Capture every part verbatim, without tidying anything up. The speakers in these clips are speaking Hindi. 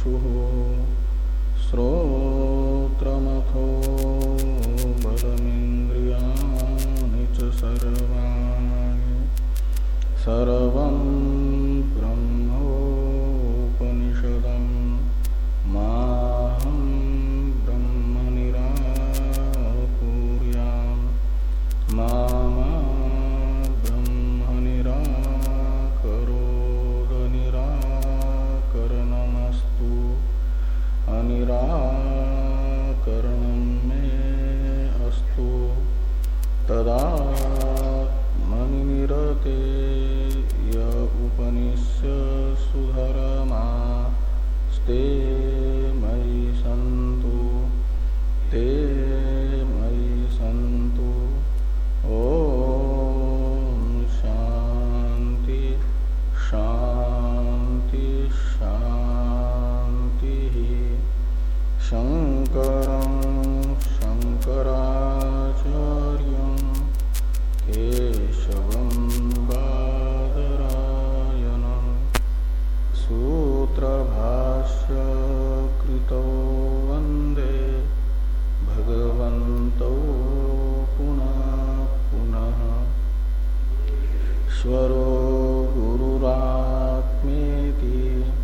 चक्षुः श्रोत्रमथो बलमिन्द्रियाणि च सर्वाणि सर्वं ब्रह्मोपनिषदं माहं ब्रह्म निराकुर्याम् मा मा ब्रह्म निराकरोद निराकरणमस्तु अनिराकरणं मे अस्तु तदात्मनि निरते य उपनिष्यसु धर्मास्ते मयि सन्तु ते मयि सन्तु। ओम शांति शांति शांति। शंकरं शंकराचार्यं केशवं बादरायणं सूत्रभाष्य कृतौ वन्दे भगवन्तौ पुनः पुनः। ईश्वरो गुरुरात्मेति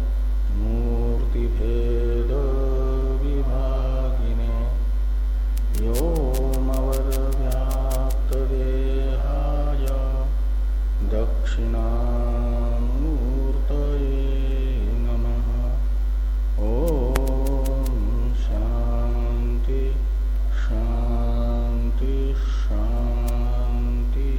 मूर्तिभेद विभागिने व्योमवद्व्याप्तदेहाय दक्षिणामूर्तये नमः। ओम शांति शांति शांति।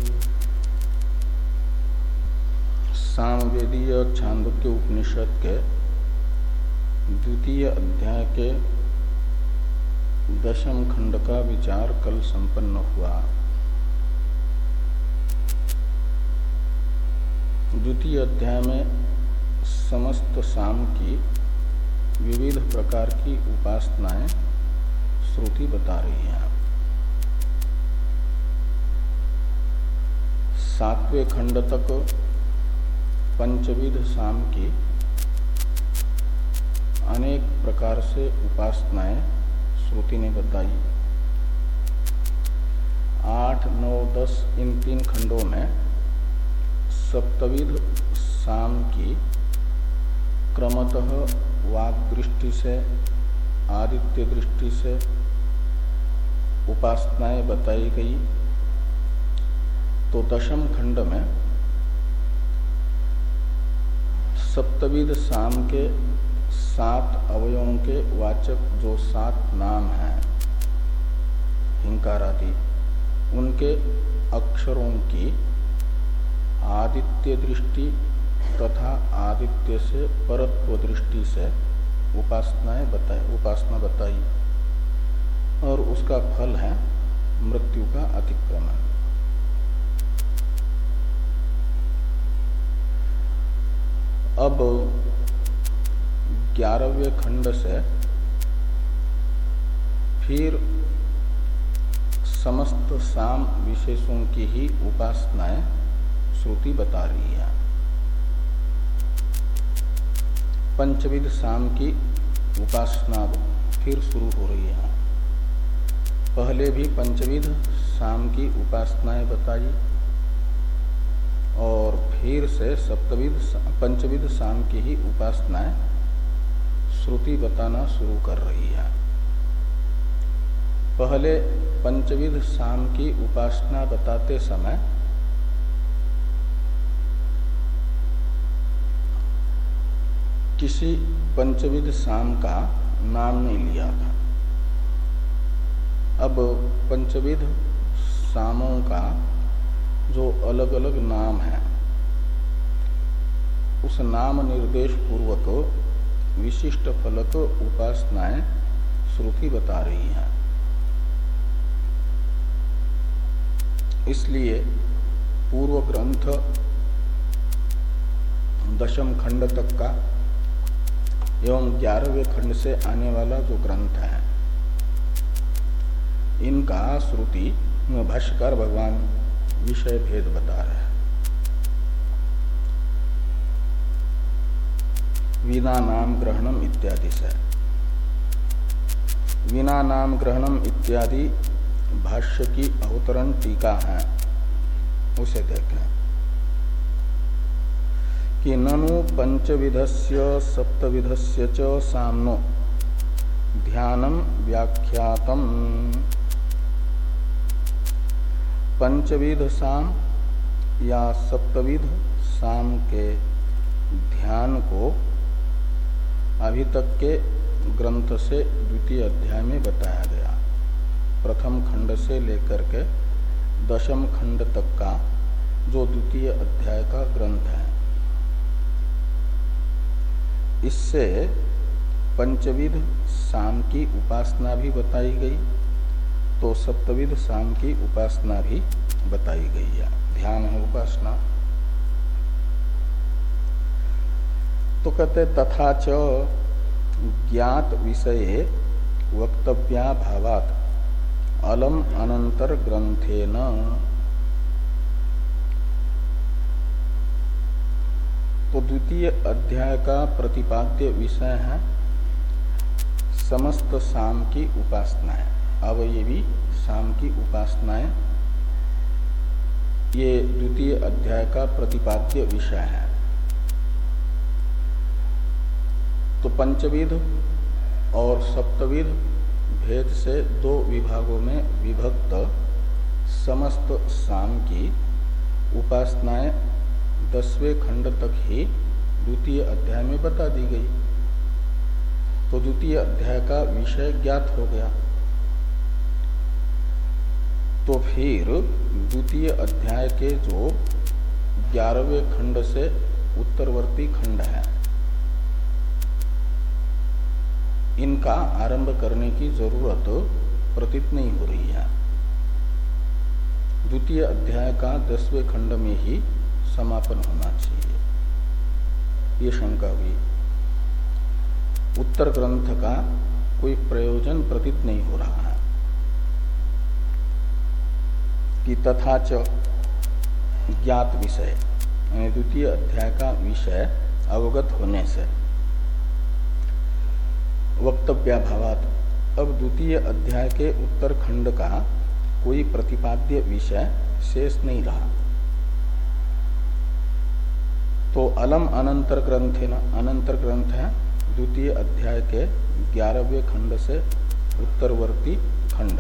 सामवेदीय छांदोग्य उपनिषद के द्वितीय अध्याय के दशम खंड का विचार कल संपन्न हुआ। द्वितीय अध्याय में समस्त साम की विविध प्रकार की उपासनाएं श्रुति बता रही है। सातवें खंड तक पंचविध साम की अनेक प्रकार से उपासनाएं श्रुति ने बताई। आठ नौ दस इन तीन खंडों में सप्तविध साम की क्रमतः वाग दृष्टि से आदित्य दृष्टि से उपासनाएं बताई गई। तो दशम खंड में सप्तविध साम के सात अवयवों के वाचक जो सात नाम हैं हिंकार आदि, उनके अक्षरों की आदित्य दृष्टि तथा आदित्य से परत्व दृष्टि से उपासनाएं बताई उपासना बताई और उसका फल है मृत्यु का अतिक्रमण। अब ग्यारहवें खंड से फिर समस्त साम विशेषों की ही उपासनाएं श्रुति बता रही है। पंचविध साम की उपासना फिर शुरू हो रही है। पहले भी पंचविध साम की उपासनाएं बताई और फिर से सप्तविध पंचविध साम की ही उपासनाएं श्रुति बताना शुरू कर रही है। पहले पंचविध साम की उपासना बताते समय किसी पंचविध साम का नाम नहीं लिया था। अब पंचविध सामों का जो अलग अलग नाम है उस नाम निर्देश पूर्वक विशिष्ट फलक उपासनाएं श्रुति बता रही हैं। इसलिए पूर्व ग्रंथ दशम खंड तक का एवं ग्यारहवें खंड से आने वाला जो ग्रंथ है इनका श्रुति भाष्यकार भगवान विषय भेद बता रहे हैं। विना नाम ग्रहणम इत्यादि से। विना नाम ग्रहणम इत्यादि भाष्य की अवतरण टीका है, उसे देखें कि ननु पंचविधस्य सप्तविधस्य च साम्नो ध्यानम व्याख्यातम। पंचविध साम या सप्तविध साम के ध्यान को अभी तक के ग्रंथ से द्वितीय अध्याय में बताया गया। प्रथम खंड से लेकर के दशम खंड तक का जो द्वितीय अध्याय का ग्रंथ है, इससे पंचविध साम की उपासना भी बताई गई, तो सप्तविध साम की उपासना भी बताई गई है। ध्यान है उपासना। तो कहते तथा च ज्ञात विषये वक्तव्या भावात अलम अनंतर ग्रंथेन। तो द्वितीय अध्याय का प्रतिपाद्य विषय है समस्त साम की उपासनाएं, अवयवी साम की उपासनाएं, ये द्वितीय अध्याय का प्रतिपाद्य विषय है। तो पंचविध और सप्तविध भेद से दो विभागों में विभक्त समस्त साम की उपासनाएं दसवें खंड तक ही द्वितीय अध्याय में बता दी गई। तो द्वितीय अध्याय का विषय ज्ञात हो गया। तो फिर द्वितीय अध्याय के जो ग्यारहवें खंड से उत्तरवर्ती खंड है, इनका आरंभ करने की जरूरत प्रतीत नहीं हो रही है। द्वितीय अध्याय का दसवें खंड में ही समापन होना चाहिए, ये शंका हुई। उत्तर ग्रंथ का कोई प्रयोजन प्रतीत नहीं हो रहा है कि तथा च ज्ञात विषय, यानी द्वितीय अध्याय का विषय अवगत होने से वक्तव्याभावात, अब द्वितीय अध्याय के उत्तर खंड का कोई प्रतिपाद्य विषय शेष नहीं रहा। तो अलम अनंतर ग्रंथ है ना, अनंतर ग्रंथ है द्वितीय अध्याय के ग्यारहवें खंड से उत्तरवर्ती खंड।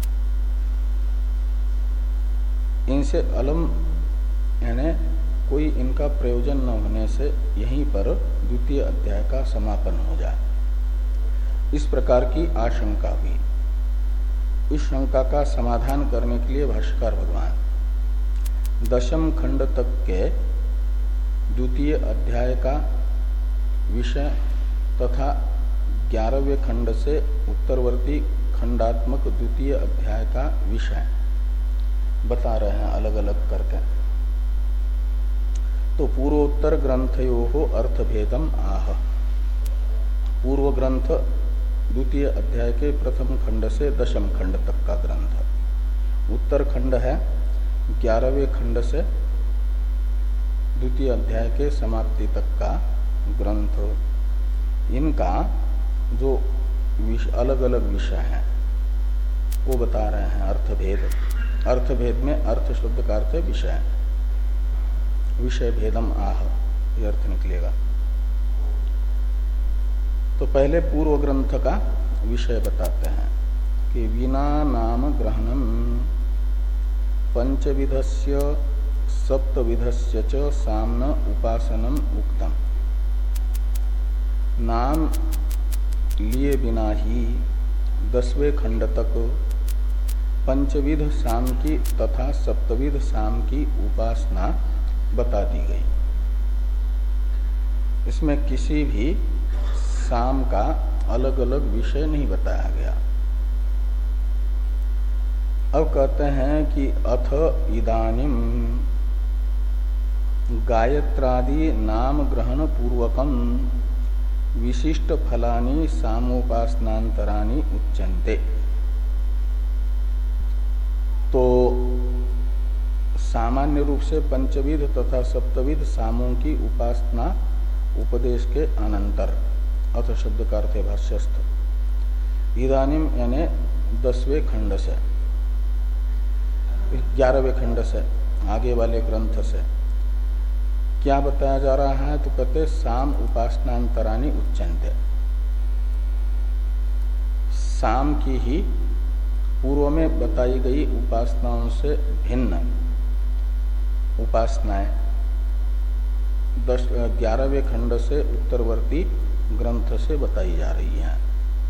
इनसे अलम यानी कोई इनका प्रयोजन न होने से यहीं पर द्वितीय अध्याय का समापन हो जाए, इस प्रकार की आशंका हुई। इस शंका का समाधान करने के लिए भाष्यकार भगवान दशम खंड तक के द्वितीय अध्याय का विषय तथा ग्यारहवें खंड से उत्तरवर्ती खंडात्मक द्वितीय अध्याय का विषय बता रहे हैं अलग अलग करके। तो पूर्वोत्तर ग्रंथयो अर्थभेदम आह। पूर्व ग्रंथ द्वितीय अध्याय के प्रथम खंड से दशम खंड तक का ग्रंथ, उत्तर खंड है ग्यारहवें खंड से द्वितीय अध्याय के समाप्ति तक का ग्रंथ। इनका जो अलग अलग विषय है वो बता रहे हैं अर्थभेद। अर्थभेद में अर्थ शब्द का अर्थ है विषय, विषय भेदम आह, ये अर्थ निकलेगा। तो पहले पूर्व ग्रंथ का विषय बताते हैं कि विना नाम ग्रहणम पंचविधस्य सप्तविधस्य च साम्न उपासनम उक्तम। नाम लिए बिना ही दसवें खंड तक पंचविध साम की तथा सप्तविध साम की उपासना बता दी गई। इसमें किसी भी साम का अलग अलग विषय नहीं बताया गया। अब कहते हैं कि अथ इदानीम गायत्रादि नाम ग्रहण पूर्वकम विशिष्ट फलानि सामोपासनांतराणि उच्यन्ते। तो सामान्य रूप से पंचविध तथा सप्तविध सामों की उपासना उपदेश के अनंतर, अथ शब्द का अर्थ है भाष्यस्थ। इदानीम यानी दसवें खंड से, ग्यारहवें खंड से, आगे वाले ग्रंथ से क्या बताया जा रहा है? तो कहते साम उपासनांतराणि उच्यन्ते। साम की ही पूर्व में बताई गई उपासनाओं से भिन्न उपासनाएं दस ग्यारहवें खंड से उत्तरवर्ती ग्रंथ से बताई जा रही हैं।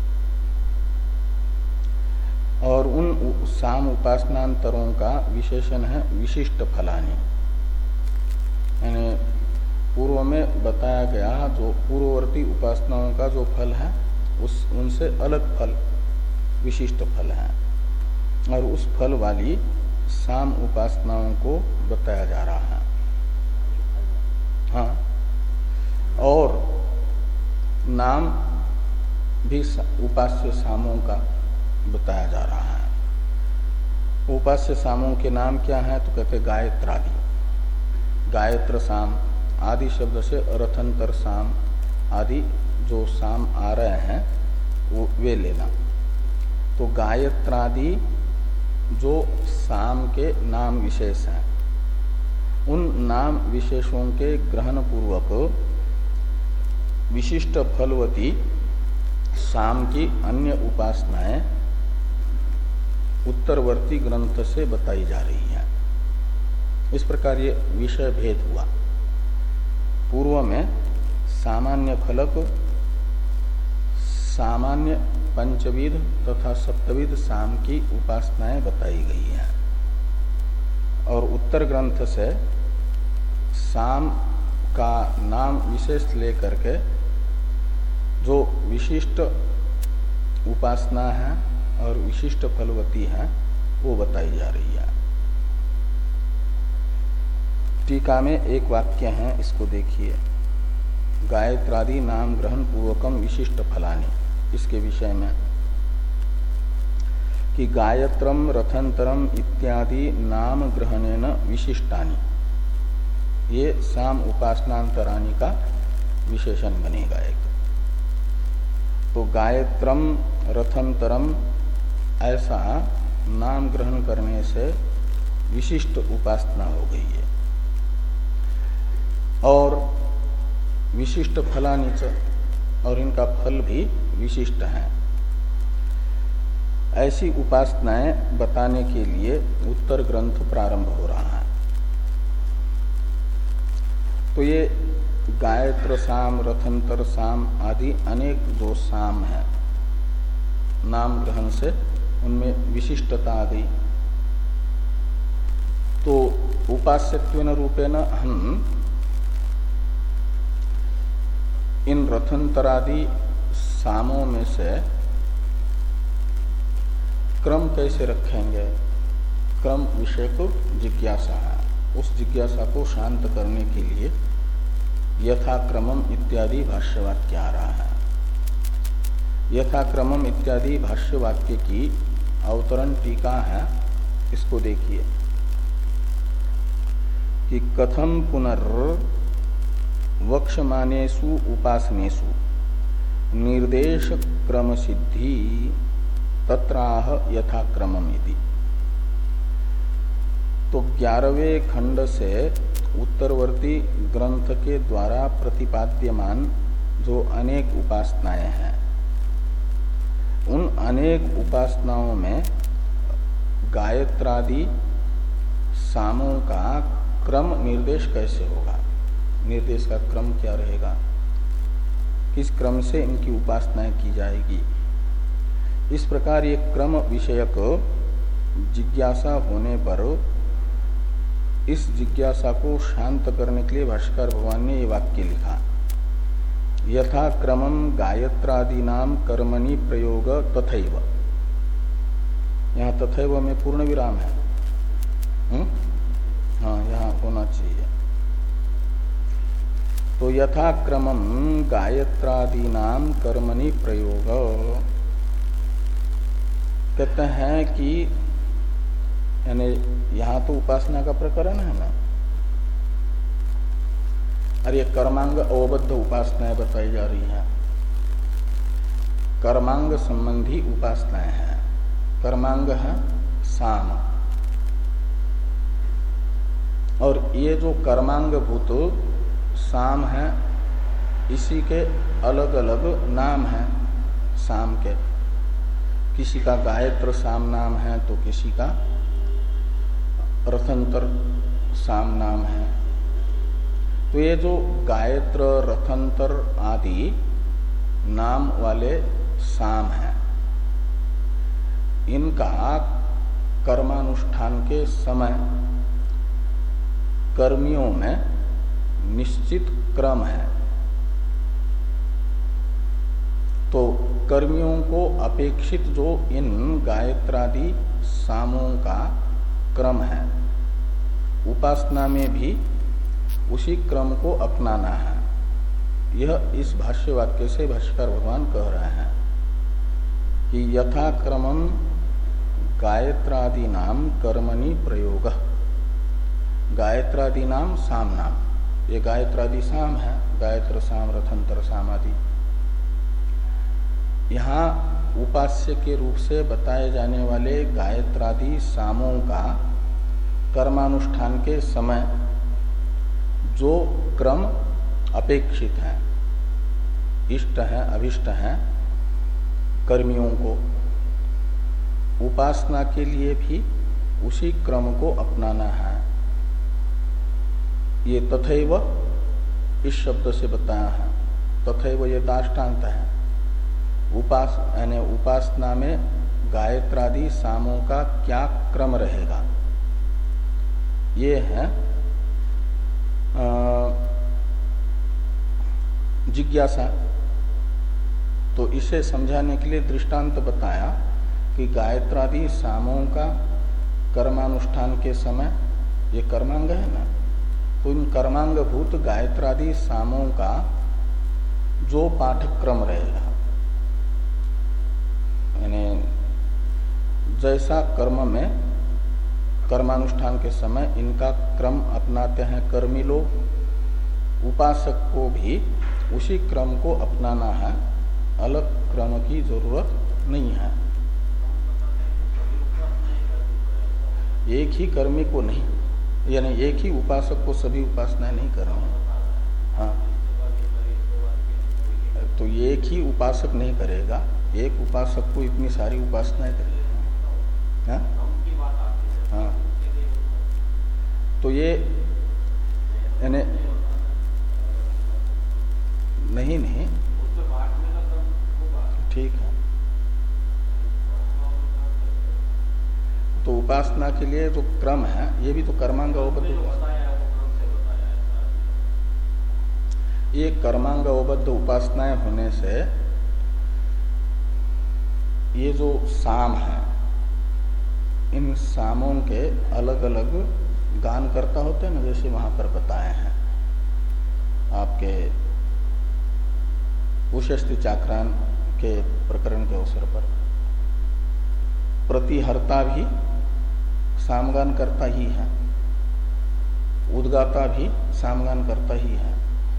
और उन साम उपासनांतरों का विशेषण है विशिष्ट फलानि, यानी पूर्व में बताया गया जो पूर्ववर्ती उपासनाओं का जो फल है उस उनसे अलग फल विशिष्ट फल है, और उस फल वाली साम उपासनाओं को बताया जा रहा है। हाँ, और नाम भी उपास्य सामों का बताया जा रहा है। उपास्य सामों के नाम क्या है? तो कहते गायत्रादि, गायत्र साम आदि शब्द से रथंतर साम आदि जो साम आ रहे हैं वो वे लेना। तो गायत्रादि जो साम के नाम विशेष हैं, उन नाम विशेषों के ग्रहण पूर्वक विशिष्ट फलवती साम की अन्य उपासनाएं उत्तरवर्ती ग्रंथ से बताई जा रही हैं। इस प्रकार ये विषय भेद हुआ। पूर्व में सामान्य फलक, सामान्य पंचविध तथा सप्तविध साम की उपासनाएं बताई गई हैं, और उत्तर ग्रंथ से साम का नाम विशेष लेकर के जो विशिष्ट उपासना है और विशिष्ट फलवती है वो बताई जा रही है। टीका में एक वाक्य है, इसको देखिए। गायत्रादि नाम ग्रहण पूर्वकम विशिष्ट फलानि, इसके विषय में कि गायत्रम रथंतरम इत्यादि नाम ग्रहणेन विशिष्टानि, ये साम उपासनांतराणि का विशेषण बनेगा एक। तो गायत्रम रथंतरम ऐसा नाम ग्रहण करने से विशिष्ट उपासना हो गई है, और विशिष्ट फलानिच, और इनका फल भी विशिष्ट है। ऐसी उपासनाएं बताने के लिए उत्तर ग्रंथ प्रारंभ हो रहा है। तो ये गायत्र साम, रथंतर साम आदि अनेक जो साम है नाम ग्रहण से, उनमें विशिष्टता आ गई। तो उपास्यत्वेन रूपेण हम इन रथंतरादि सामों में से क्रम कैसे रखेंगे? क्रम विषय को जिज्ञासा है। उस जिज्ञासा को शांत करने के लिए यथाक्रमम इत्यादि भाष्यवाक्य आ रहा है। यथाक्रमम इत्यादि भाष्यवाक्य की अवतरण टीका है, इसको देखिए कि कथम पुनर् वक्षमानेषु उपासनेषु निर्देश क्रम सिद्धि तत्राह यथाक्रमम इति। तो ग्यारहवें खंड से उत्तरवर्ती ग्रंथ के द्वारा प्रतिपाद्यमान जो अनेक उपासनाएं हैं, उन अनेक उपासनाओं में गायत्रादि सामों का क्रम निर्देश कैसे होगा? निर्देश का क्रम क्या रहेगा? किस क्रम से इनकी उपासनाएं की जाएगी? इस प्रकार ये क्रम विषयक जिज्ञासा होने पर इस जिज्ञासा को शांत करने के लिए भाष्यकार भगवान ने ये वाक्य लिखा, यथा क्रमम गायत्रादीनाम कर्मणि प्रयोग तथैव। यहाँ तथैव में पूर्ण विराम है। हुँ? हाँ, यहाँ होना चाहिए। तो यथा क्रमम गायत्रादीनाम कर्मणि प्रयोग, कहते हैं कि यानी यहाँ तो उपासना का प्रकरण है ना, और ये कर्मांग अवबद्ध उपासनाएं बताई जा रही हैं। कर्मांग संबंधी उपासनाएं हैं। कर्मांग है साम, और ये जो कर्मांग भूत साम है, इसी के अलग अलग नाम हैं साम के। किसी का गायत्र साम नाम है, तो किसी का रथंतर साम नाम है। तो ये जो गायत्र रथंतर आदि नाम वाले साम हैं, इनका कर्मानुष्ठान के समय कर्मियों में निश्चित क्रम है। तो कर्मियों को अपेक्षित जो इन गायत्रादि सामों का क्रम है, उपासना में भी उसी क्रम को अपनाना है। यह इस भाष्य वाक्य से भाष्यकार भगवान कह रहे हैं कि यथा क्रमम गायत्रादि नाम कर्मणि प्रयोग। गायत्रादि नाम साम नाम, ये गायत्रादि साम है, गायत्र साम रथंतर साम आदि। यहाँ उपास्य के रूप से बताए जाने वाले गायत्रादि सामों का कर्मानुष्ठान के समय जो क्रम अपेक्षित है, इष्ट है, अभिष्ट है कर्मियों को, उपासना के लिए भी उसी क्रम को अपनाना है। ये तथैव इस शब्द से बताया है। तथैव ये दाष्टान्त है। उपास यानी उपासना में गायत्रादि सामों का क्या क्रम रहेगा, ये है जिज्ञासा। तो इसे समझाने के लिए दृष्टांत बताया कि गायत्रादि सामों का कर्मानुष्ठान के समय, ये कर्मांग है ना, तो इन कर्मांग भूत गायत्रादि सामों का जो पाठक्रम रहेगा, यानी जैसा कर्म में कर्मानुष्ठान के समय इनका क्रम अपनाते हैं कर्मी लोग, उपासक को भी उसी क्रम को अपनाना है। अलग क्रम की जरूरत नहीं है। एक ही कर्मी को नहीं, यानी एक ही उपासक को सभी उपासनाएं नहीं करनी। हाँ, तो एक ही उपासक नहीं करेगा, एक उपासक को इतनी सारी उपासनाएं करेगा। हाँ? हाँ, तो ये यानी नहीं नहीं ठीक है। तो उपासना के लिए जो क्रम है, ये भी तो कर्मांग अवबद्ध, ये कर्मांग अवबद्ध उपासनाएं होने से ये जो साम है, इन सामों के अलग अलग गान करता होते हैं ना, जैसे वहां पर बताए हैं आपके उशस्ति चाक्रान के प्रकरण के अवसर पर। प्रतिहर्ता भी सामगान करता ही है, उद्गाता भी सामगान करता ही है।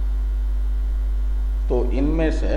तो इनमें से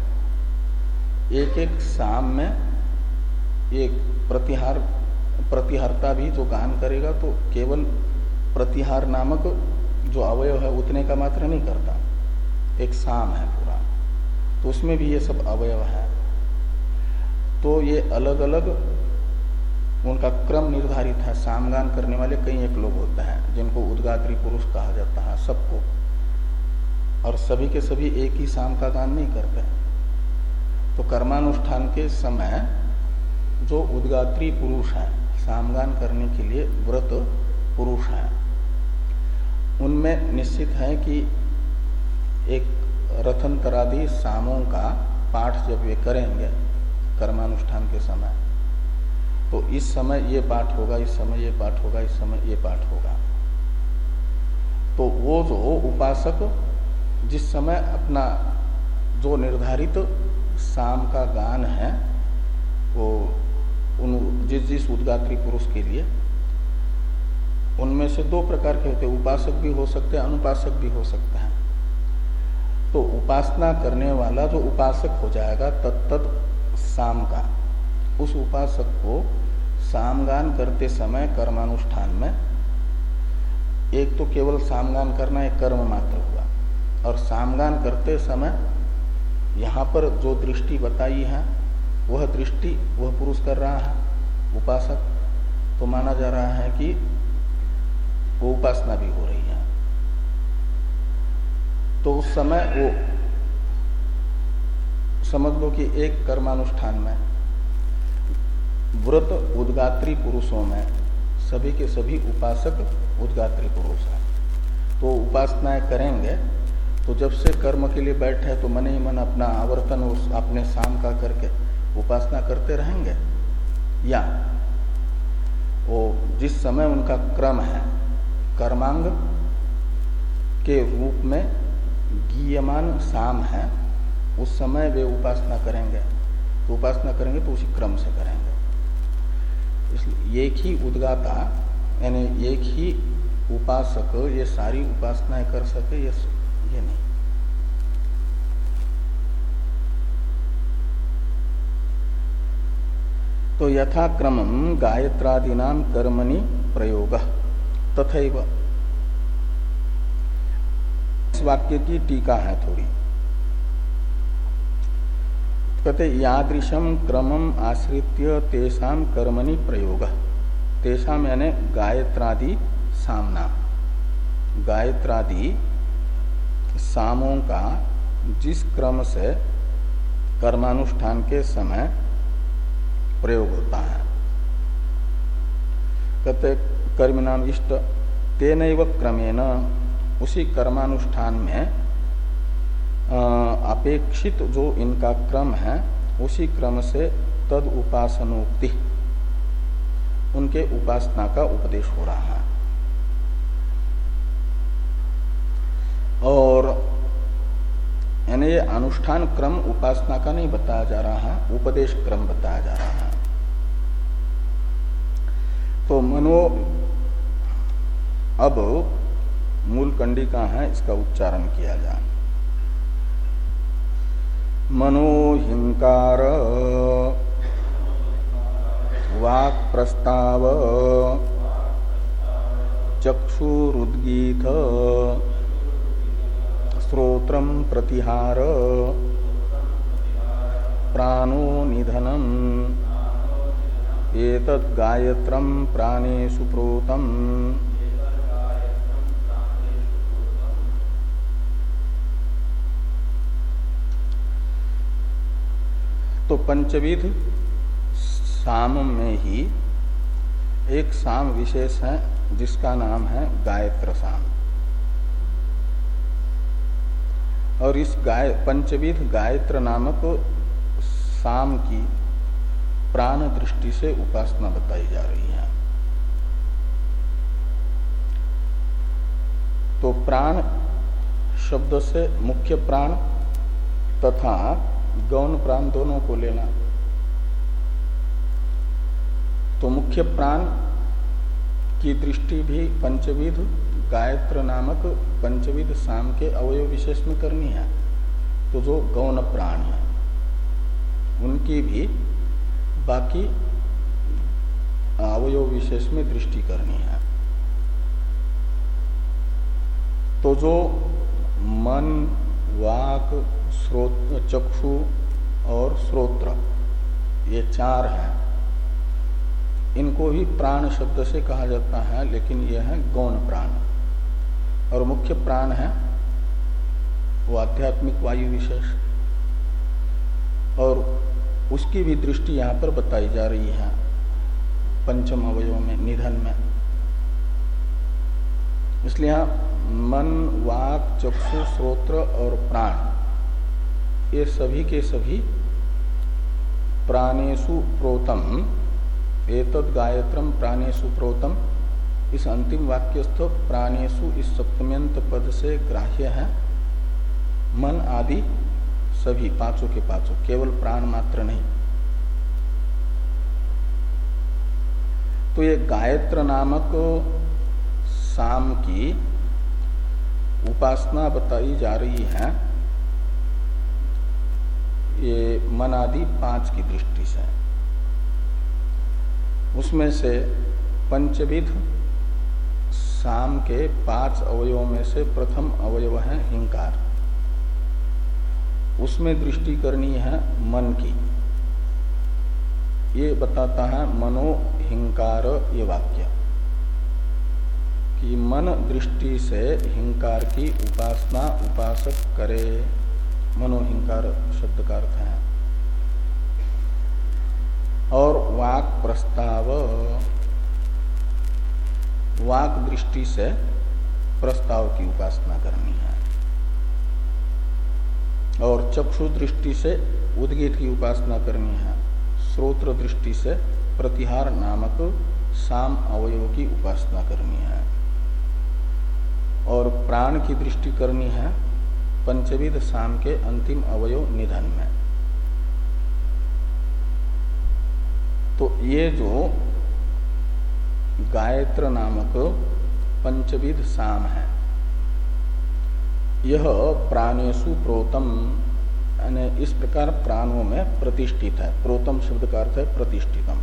एक एक साम में एक प्रतिहार प्रतिहर्ता भी जो गान करेगा, तो केवल प्रतिहार नामक जो अवयव है उतने का मात्र नहीं करता, एक साम है पूरा, तो उसमें भी ये सब अवयव है। तो ये अलग अलग उनका क्रम निर्धारित है। सामगान करने वाले कई एक लोग होते हैं जिनको उद्गात्री पुरुष कहा जाता है सबको, और सभी के सभी एक ही साम का गान नहीं करते। तो कर्मानुष्ठान के समय जो उद्गात्री पुरुष है, सामगान करने के लिए व्रत पुरुष है, उनमें निश्चित है कि एक रथंतरादि सामों का पाठ जब वे करेंगे कर्मानुष्ठान के समय, तो इस समय ये पाठ होगा, इस समय ये पाठ होगा, इस समय ये पाठ होगा। तो वो जो उपासक जिस समय अपना जो निर्धारित साम का गान है, वो उन जिस जिस उद्गात्री पुरुष के लिए, उनमें से दो प्रकार के होते हैं, उपासक भी हो सकते हैं, अनुपासक भी हो सकते हैं। तो उपासना करने वाला जो उपासक हो जाएगा तत्त साम का, उस उपासक को सामगान करते समय कर्मानुष्ठान में, एक तो केवल सामगान करना एक कर्म मात्र हुआ, और सामगान करते समय यहाँ पर जो दृष्टि बताई है वह दृष्टि वह पुरुष कर रहा है उपासक, तो माना जा रहा है कि वो उपासना भी हो रही है। तो उस समय वो समझ लो कि एक कर्मानुष्ठान में व्रत उद्गात्री पुरुषों में सभी के सभी उपासक उद्गात्री पुरुष हैं। तो उपासनाएं करेंगे तो जब से कर्म के लिए बैठे तो मन ही मन अपना आवर्तन उस अपने शाम का करके उपासना करते रहेंगे, या वो जिस समय उनका क्रम है कर्मांग के रूप में गीयमान शाम है उस समय वे उपासना करेंगे। तो उपासना करेंगे तो उसी क्रम से करेंगे। इसलिए एक ही उद्गाता यानी एक ही उपासक ये सारी उपासनाएं कर सके, ये ये नहीं। तो यथाक्रमं गायत्रादीनां कर्मणि प्रयोगः तथैव। इस वाक्य की टीका है थोड़ी, कहते यादृशम क्रमम आश्रित्य तेषां कर्मणि प्रयोगः। तेषां यानी गायत्रादि सामना, गायत्रादि सामों का जिस क्रम से कर्मानुष्ठान के समय प्रयोग होता है, कहते कर्मिणाम इष्ट तेनैव क्रमेण, उसी कर्मानुष्ठान में अपेक्षित जो इनका क्रम है उसी क्रम से तद उपासनोक्ति, उनके उपासना का उपदेश हो रहा है। और यानी ये अनुष्ठान क्रम उपासना का नहीं बताया जा रहा है, उपदेश क्रम बताया जा रहा है। तो मनो अब मूल कंडिका है, इसका उच्चारण किया जाए। मनोहिंकार वाक् प्रस्ताव चक्षुरुद्गीत श्रोत्रम प्रतिहार प्राणो निधनम एतद् गायत्रम प्राणेषु प्रोतम। तो पंचविध साम में ही एक साम विशेष है जिसका नाम है गायत्र साम। और इस गाय पंचविध गायत्र नामक साम की प्राण दृष्टि से उपासना बताई जा रही है। तो प्राण शब्द से मुख्य प्राण तथा गौण प्राण दोनों को लेना। तो मुख्य प्राण की दृष्टि भी पंचविध गायत्र नामक पंचविध साम के अवयव विशेष में करनी है। तो जो गौण प्राण है उनकी भी बाकी अवयव विशेष में दृष्टि करनी है। तो जो मन, वाक, श्रोत, चक्षु और श्रोत्र ये चार हैं, इनको भी प्राण शब्द से कहा जाता है, लेकिन यह है गौण प्राण। और मुख्य प्राण है वो आध्यात्मिक वायु विशेष, और उसकी भी दृष्टि यहाँ पर बताई जा रही है पंचम अवयव में, निधन में। इसलिए यहाँ मन, वाक, चक्षु, श्रोत्र और प्राण ये सभी के सभी प्राणेषु प्रोतम, एतद् गायत्रम प्राणेषु प्रोतम, इस अंतिम वाक्यस्थ प्राणेषु इस सप्तम्यंत पद से ग्राह्य है मन आदि सभी पांचों के पांचों, केवल प्राण मात्र नहीं। तो ये गायत्र नामक साम की उपासना बताई जा रही है ये मन आदि पांच की दृष्टि से, उसमें से पंचविध साम के पांच अवयवों में से प्रथम अवयव है हिंकार, उसमें दृष्टि करनी है मन की। ये बताता है मनो हिंकार ये वाक्य कि मन दृष्टि से हिंकार की उपासना उपासक करे। मनोहिंकार शब्द का अर्थ है। और वाक प्रस्ताव, वाक दृष्टि से प्रस्ताव की उपासना करनी है। और चक्षु दृष्टि से उद्गीत की उपासना करनी है। श्रोत्र दृष्टि से प्रतिहार नामक साम अवयव की उपासना करनी है। और प्राण की दृष्टि करनी है पंचविध साम के अंतिम अवयव निधन में। तो ये जो गायत्र नामक पंचविध साम है, यह प्राणेषु प्रोतम, यानी इस प्रकार प्राणों में प्रतिष्ठित है। प्रोतम शब्द का अर्थ है प्रतिष्ठितम।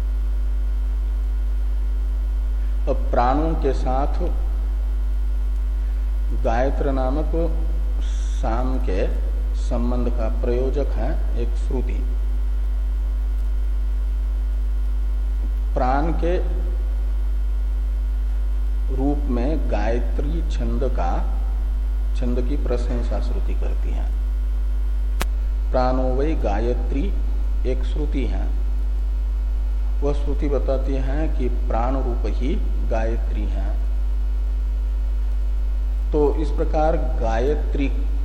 अब प्राणों के साथ गायत्र नामक साम के संबंध का प्रयोजक है एक श्रुति। प्राण के रूप में गायत्री छंद का, छंद की प्रशंसा श्रुति करती है। प्राणो वै गायत्री एक श्रुति है। वह श्रुति बताती है कि प्राण रूप ही गायत्री है। तो इस प्रकार गायत्री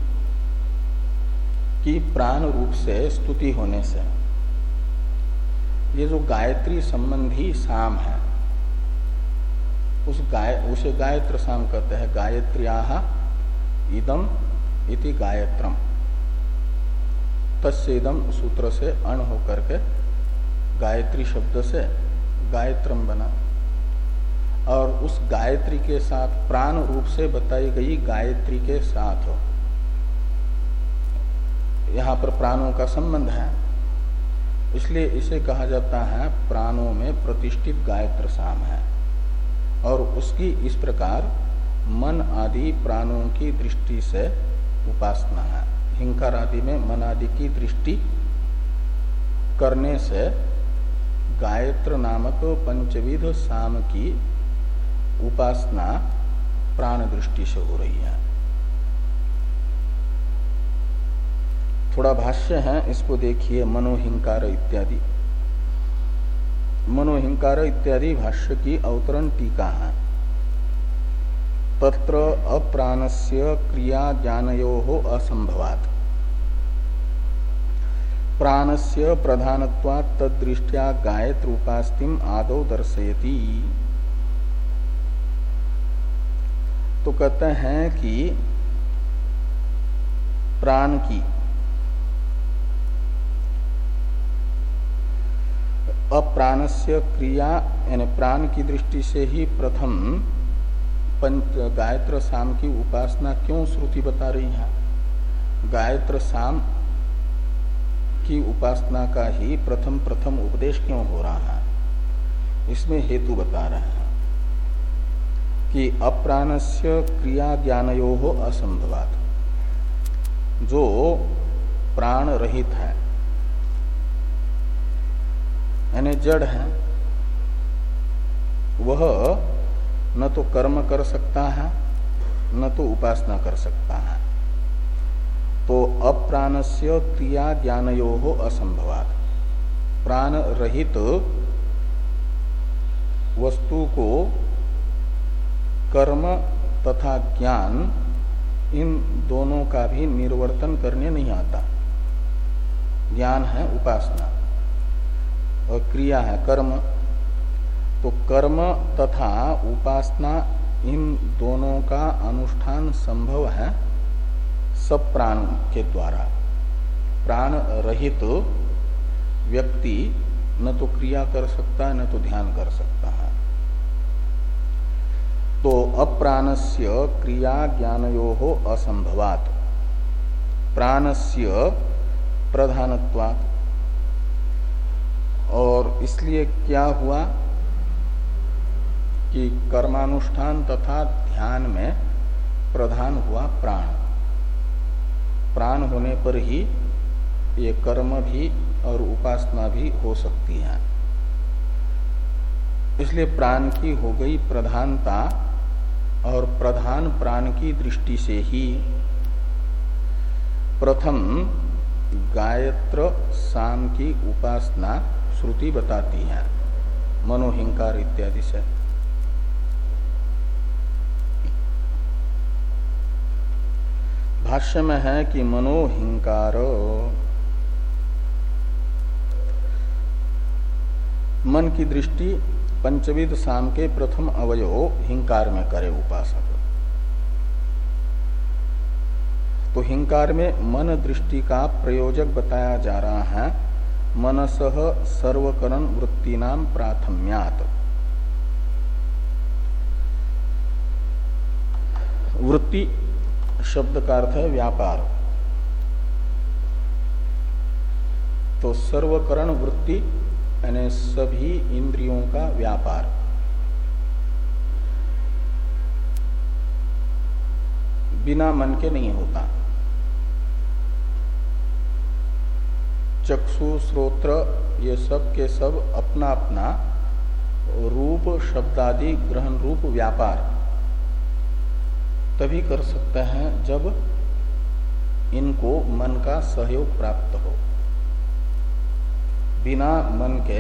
की प्राण रूप से स्तुति होने से ये जो गायत्री संबंधी साम है, उस गाय उसे गायत्र साम कहते हैं। गायत्र्याः इदम इति गायत्रम, तस्य इदम सूत्र से अण होकर के गायत्री शब्द से गायत्रम बना। और उस गायत्री के साथ प्राण रूप से बताई गई गायत्री के साथ यहाँ पर प्राणों का संबंध है, इसलिए इसे कहा जाता है प्राणों में प्रतिष्ठित गायत्र साम है। और उसकी इस प्रकार मन आदि प्राणों की दृष्टि से उपासना है। हिंकार आदि में मन आदि की दृष्टि करने से गायत्र नामक पंचविध साम की उपासना प्राण दृष्टि से हो रही है। थोड़ा भाष्य है, इसको देखिए। मनोहिंकार इत्यादि, मनोहिंकार इत्यादि भाष्य की अवतरण टीका है। तत्र अप्राणस्य क्रिया ज्ञानयोः असंभवात् प्राणस्य प्रधानत्वात् तद्दृष्ट्या गायत्र उपास्तिम आदौ दर्शयति। तो कहते हैं कि प्राण की अप्राणस्य क्रिया, यानी प्राण की दृष्टि से ही प्रथम पंच गायत्र साम की उपासना क्यों श्रुति बता रही है? गायत्र साम की उपासना का ही प्रथम प्रथम उपदेश क्यों हो रहा है? इसमें हेतु बता रहे हैं कि अप्राणस्य क्रिया ज्ञानयोः असंभवात्, जो प्राण रहित है यानी जड़ है, वह न तो कर्म कर सकता है न तो उपासना कर सकता है। तो अप्राणस्य क्रिया ज्ञानयोः असंभवात्, प्राण रहित वस्तु को कर्म तथा ज्ञान इन दोनों का भी निर्वर्तन करने नहीं आता। ज्ञान है उपासना और क्रिया है कर्म। तो कर्म तथा उपासना इन दोनों का अनुष्ठान संभव है सब प्राण के द्वारा। प्राण रहित व्यक्ति न तो क्रिया कर सकता है न तो ध्यान कर सकता है। तो अप्राणस्य क्रिया ज्ञानयोः असंभवात् प्राणस्य प्रधानत्वात्। और इसलिए क्या हुआ कि कर्मानुष्ठान तथा ध्यान में प्रधान हुआ प्राण। प्राण होने पर ही ये कर्म भी और उपासना भी हो सकती है। इसलिए प्राण की हो गई प्रधानता, और प्रधान प्राण की दृष्टि से ही प्रथम गायत्र साम की उपासना श्रुति बताती है, मनोहिंकार इत्यादि से। भाष्य में है कि मनोहिंकार, मन की दृष्टि पंचविध साम के प्रथम अवयव हिंकार में करे उपासक। तो हिंकार में मन दृष्टि का प्रयोजक बताया जा रहा है, मनसः सर्वकरण वृत्ति नाम प्राथम्यात्। वृत्ति शब्द का अर्थ है व्यापार। तो सर्वकरण वृत्ति यानी सभी इंद्रियों का व्यापार। बिना मन के नहीं होता। चक्षु श्रोत्र ये सब के सब अपना अपना रूप शब्दादि ग्रहण रूप व्यापार तभी कर सकते हैं जब इनको मन का सहयोग प्राप्त हो। बिना मन के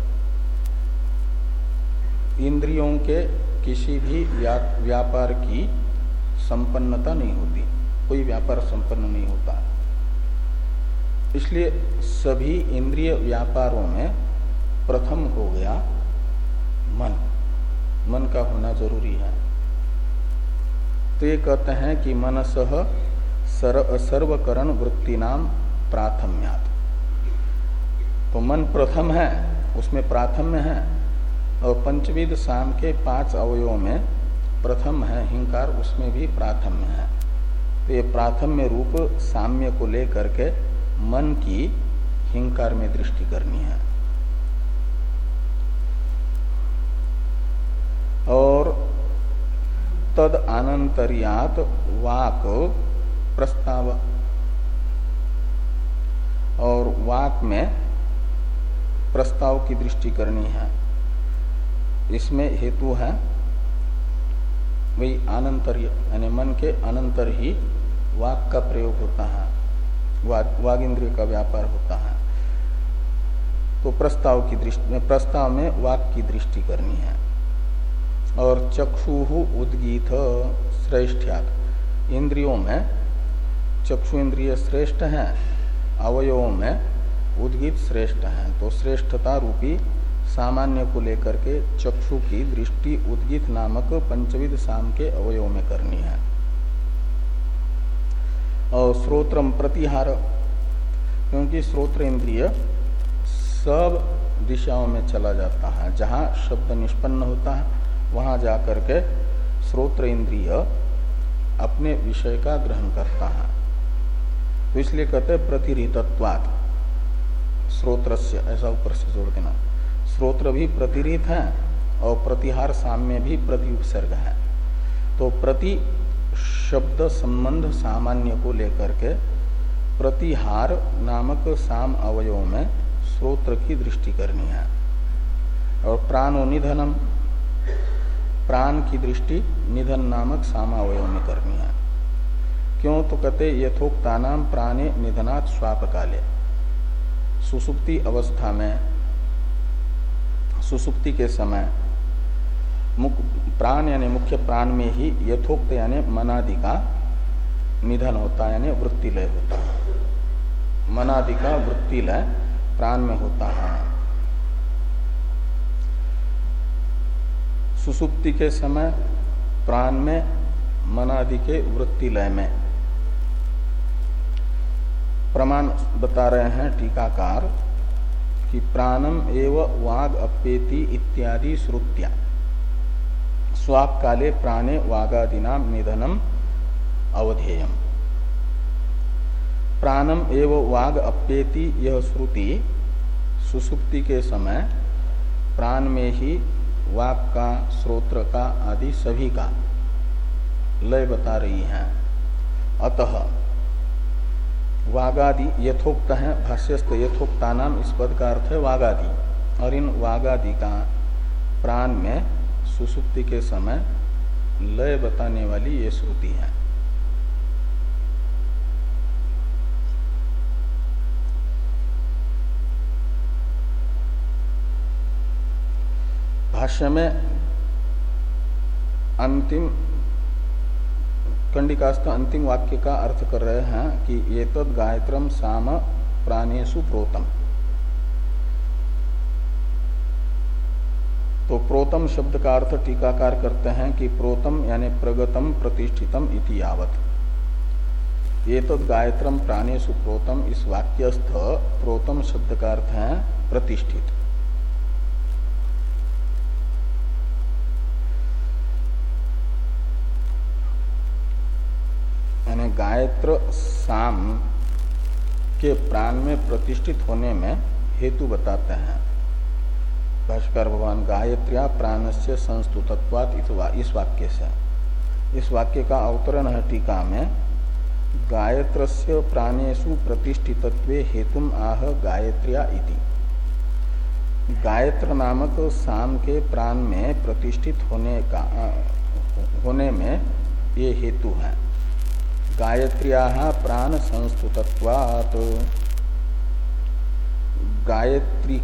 इंद्रियों के किसी भी व्यापार की संपन्नता नहीं होती, कोई व्यापार संपन्न नहीं होता। इसलिए सभी इंद्रिय व्यापारों में प्रथम हो गया मन। मन का होना जरूरी है। तो ये कहते हैं कि मनसः सर्व सर्वकरण वृत्ति नाम प्राथम्यात्। तो मन प्रथम है, उसमें प्राथम्य है, और पंचविध साम के पांच अवयवों में प्रथम है हिंकार, उसमें भी प्राथम्य है। तो ये प्राथम्य रूप साम्य को लेकर के मन की हिंकार में दृष्टि करनी है। और तद अनंतर्यात वाक प्रस्ताव, और वाक में प्रस्ताव की दृष्टि करनी है। इसमें हेतु है वही अनंतर्य, यानी मन के अनंतर ही वाक का प्रयोग होता है, वाग वाग इंद्रिय का व्यापार होता है। तो प्रस्ताव की दृष्टि, प्रस्ताव में वाक की दृष्टि करनी है। और चक्षुः उद्गीत श्रेष्ठ्यात्, इंद्रियों में चक्षु इंद्रिय श्रेष्ठ हैं, अवयवों में उद्गीत श्रेष्ठ हैं। तो श्रेष्ठता रूपी सामान्य को लेकर के चक्षु की दृष्टि उद्गीत नामक पंचविध साम के अवयव में करनी है। और श्रोत्रम प्रतिहार, क्योंकि श्रोत्र इंद्रिय सब दिशाओं में चला जाता है। जहाँ शब्द निष्पन्न होता है वहां जाकर के श्रोत्र इंद्रिय अपने विषय का ग्रहण करता है। तो इसलिए कहते हैं प्रतिरहितत्वात् श्रोत्रस्य, ऐसा ऊपर से जोड़ देना। श्रोत्र भी प्रतिरहित है और प्रतिहार साम्य भी प्रति उपसर्ग है। तो प्रति शब्द संबंध सामान्य को लेकर के प्रतिहार नामक साम अवयव में श्रोत्र की दृष्टि करनी है। और प्राणो निधनम, प्राण की दृष्टि निधन नामक सामावयव में करनी है। क्यों? तो कहते यथोक्तानाम प्राणे निधनात् स्वापकाले, सुसुप्ति अवस्था में, सुसुप्ति के समय प्राण यानी मुख्य प्राण में ही यथोक्त यानी मनादि का निधन होता है, यानी वृत्तिलय होता है। मनादि का वृत्तिलय प्राण में होता है। सुसुप्ति के समय प्राण में मनादि के वृत्तिलय में। प्रमाण बता रहे हैं टीकाकार कि प्राणम एव वाग अप्येति इत्यादि श्रुत्या स्वाप काले प्राणे वागादिनाम निधनम अवधेयम। प्राणम एवं वाग अप्येति यह श्रुति सुसुप्ति के समय प्राण में ही वाक का, श्रोत्र का आदि सभी का लय बता रही है। अतः वागादि यथोक्त है, भाष्यस्थ यथोक्ता नाम इस पद का अर्थ है वागादि, और इन वागादि का प्राण में सुसुप्ति के समय लय बताने वाली ये श्रुति है। भाष्य में अंतिम कंडिकास्थ अंतिम वाक्य का अर्थ कर रहे हैं कि ये तद गायत्रम साम प्राणेषु प्रोतम। तो प्रोतम शब्द का अर्थ टीकाकार करते हैं कि प्रोतम यानी प्रगतम प्रतिष्ठितम इति यावत। ये तद गायत्रम प्राणेषु प्रोतम, इस वाक्यस्थ प्रोतम शब्द का अर्थ है प्रतिष्ठित। यानी गायत्र साम के प्राण में प्रतिष्ठित होने में हेतु बताते हैं भाष्कर भगवान। गायत्र्या प्राणस्य संस्तुतत्वात् इस वाक्य से, इस वाक्य का अवतरण है टीका में, गायत्रस्य प्राणेषु प्रतिष्ठितत्वे हेतुम आह गायत्र्या इति। गायत्र नामक साम के प्राण में प्रतिष्ठित होने का होने में ये हेतु है। गायत्र्याः प्राण संस्तुतत्वात्, गायत्री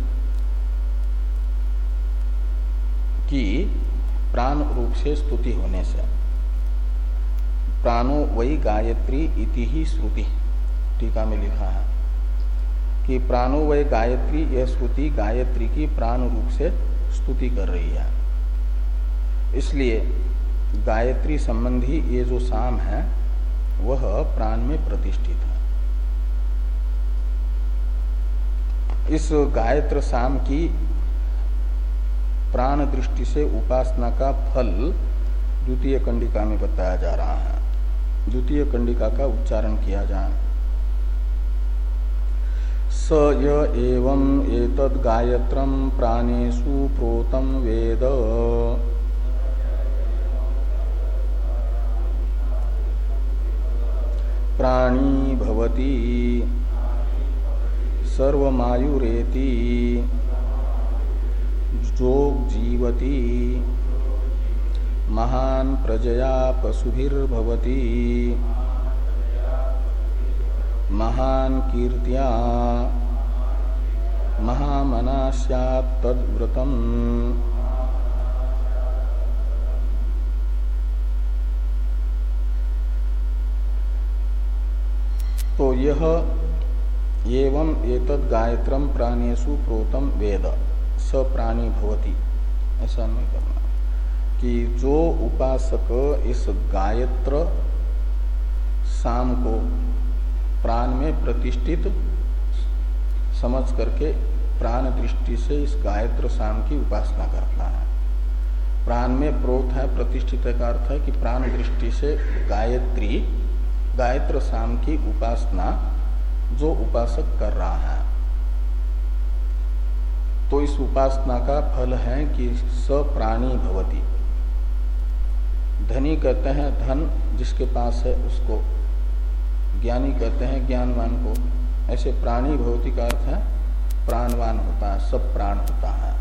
की प्राण रूप से स्तुति होने से। प्राणो वही गायत्री इति ही श्रुति, टीका में लिखा है कि प्राणो वही गायत्री, यह श्रुति गायत्री की प्राण रूप से स्तुति कर रही है। इसलिए गायत्री संबंधी ये जो साम है वह प्राण में प्रतिष्ठित है। इस गायत्र साम की प्राण दृष्टि से उपासना का फल द्वितीय कंडिका में बताया जा रहा है। द्वितीय कंडिका का उच्चारण किया जाए। स य एवं एतद् गायत्रम प्राणेषु प्रोतम वेद प्राणी भवति सर्वमायुरेति जोग जीवति महान प्रजया पशुभिर्भवति महान कीर्त्या महामना स्यात् तद्व्रतम्। तो यह एवं एतद् गायत्रम प्राणेषु प्रोतम वेद स प्राणी भवति, ऐसा नहीं करना कि जो उपासक इस गायत्र साम को प्राण में प्रतिष्ठित समझ करके प्राण दृष्टि से इस गायत्र साम की उपासना करता है। प्राण में प्रोत है, प्रतिष्ठित का अर्थ है कि प्राण दृष्टि से गायत्री गायत्र साम की उपासना जो उपासक कर रहा है, तो इस उपासना का फल है कि स प्राणी भवति। धनी कहते हैं धन जिसके पास है उसको, ज्ञानी कहते हैं ज्ञानवान को। ऐसे प्राणी भवति का अर्थ है प्राणवान होता है, सब प्राण होता है।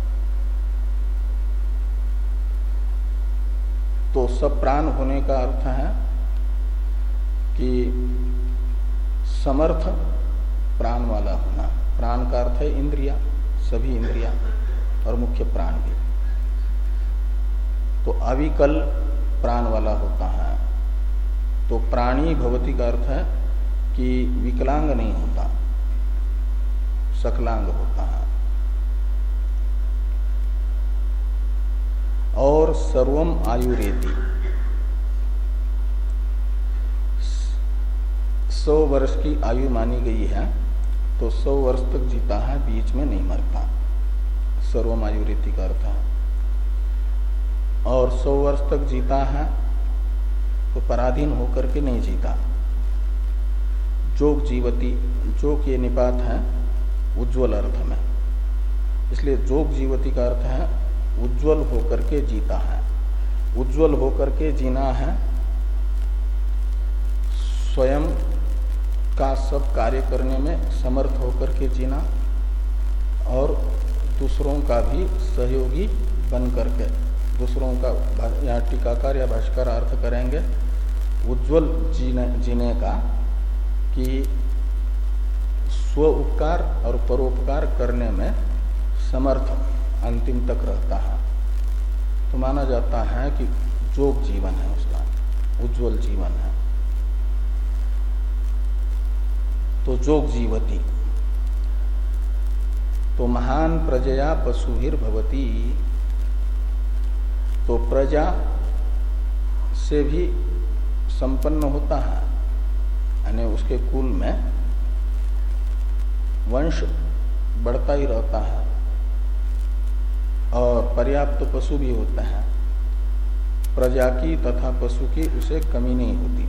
तो सब प्राण होने का अर्थ है कि समर्थ प्राण वाला होना। प्राण का अर्थ है इंद्रिया, सभी इंद्रिया और मुख्य प्राण भी। तो अविकल प्राण वाला होता है। तो प्राणी भवति का अर्थ है कि विकलांग नहीं होता, सकलांग होता है। और सर्वम आयुरेति, सौ वर्ष की आयु मानी गई है, तो सौ वर्ष तक जीता है, बीच में नहीं मरता। सर्वम आयुरेति का अर्थ है। और सौ वर्ष तक जीता है तो पराधीन होकर के नहीं जीता, जोग जीवती, जोग ये निपात है उज्ज्वल अर्थ में, इसलिए जोग जीवती का अर्थ है उज्ज्वल होकर के जीता है। उज्ज्वल होकर के जीना है स्वयं का सब कार्य करने में समर्थ होकर के जीना और दूसरों का भी सहयोगी बन करके, दूसरों का, यहाँ टीकाकार या भाष्कर अर्थ करेंगे उज्ज्वल जीने, जीने का कि स्व उपकार और परोपकार करने में समर्थ अंतिम तक रहता है, तो माना जाता है कि जोग जीवन है उसका, उज्ज्वल जीवन है। तो जोग जीवती, तो महान प्रजया पशुभिर भवती, तो प्रजा से भी संपन्न होता है, यानी उसके कुल में वंश बढ़ता ही रहता है और पर्याप्त तो पशु भी होते हैं, प्रजा की तथा पशु की उसे कमी नहीं होती